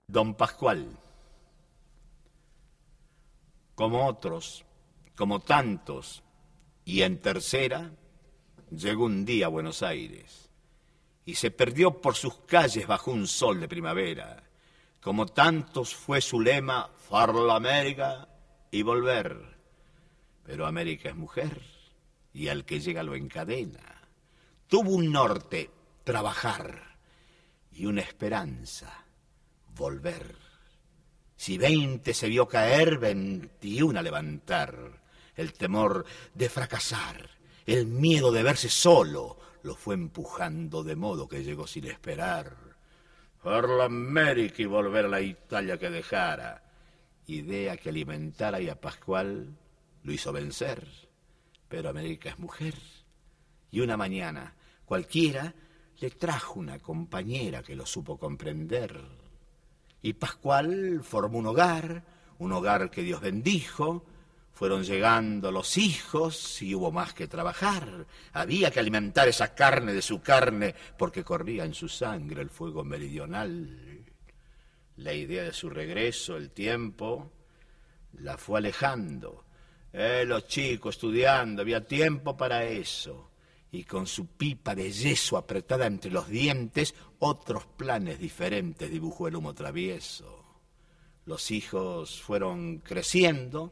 Don Pascual, como otros, como tantos, y en tercera, llegó un día a Buenos Aires y se perdió por sus calles bajo un sol de primavera. Como tantos fue su lema, far la América y volver. Pero América es mujer y al que llega lo encadena. Tuvo un norte, trabajar, y una esperanza, volver. Si 20 se vio caer, 21 levantar. El temor de fracasar, el miedo de verse solo, lo fue empujando de modo que llegó sin esperar. Por la América y volver a la Italia que dejara. Idea que alimentara y a Pascual lo hizo vencer. Pero América es mujer. Y una mañana, cualquiera le trajo una compañera que lo supo comprender. Y Pascual formó un hogar que Dios bendijo. Fueron llegando los hijos y hubo más que trabajar. Había que alimentar esa carne de su carne porque corría en su sangre el fuego meridional. La idea de su regreso, el tiempo, la fue alejando. Los chicos estudiando, había tiempo para eso. Y con su pipa de yeso apretada entre los dientes, otros planes diferentes dibujó el humo travieso. Los hijos fueron creciendo,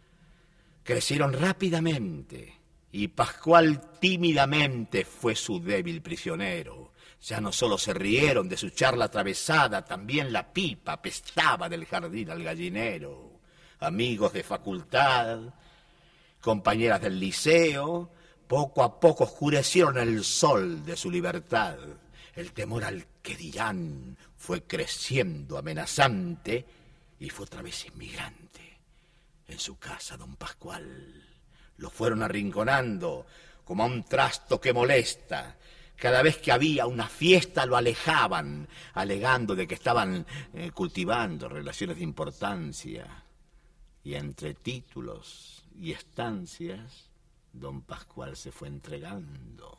crecieron rápidamente, y Pascual tímidamente fue su débil prisionero. Ya no solo se rieron de su charla atravesada, también la pipa apestaba del jardín al gallinero. Amigos de facultad, compañeras del liceo, poco a poco oscurecieron el sol de su libertad. El temor al que dirán fue creciendo amenazante y fue otra vez inmigrante. En su casa, don Pascual, lo fueron arrinconando como a un trasto que molesta. Cada vez que había una fiesta lo alejaban, alegando de que estaban cultivando relaciones de importancia. Y entre títulos y estancias, don Pascual se fue entregando.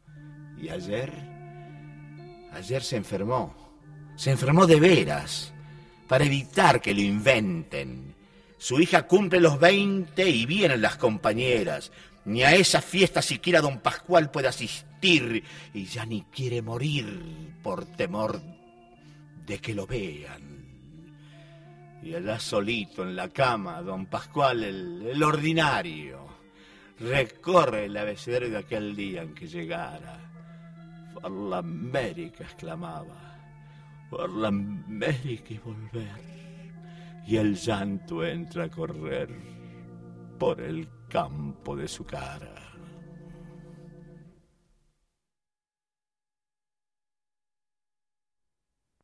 Y ayer se enfermó de veras, para evitar que lo inventen. Su hija cumple los 20 y vienen las compañeras. Ni a esa fiesta siquiera don Pascual puede asistir y ya ni quiere morir por temor de que lo vean. Y allá solito en la cama, don Pascual, el ordinario, recorre el abecedario de aquel día en que llegara. Por la América, exclamaba, por la América y volver. Y el llanto entra a correr por el campo de su cara.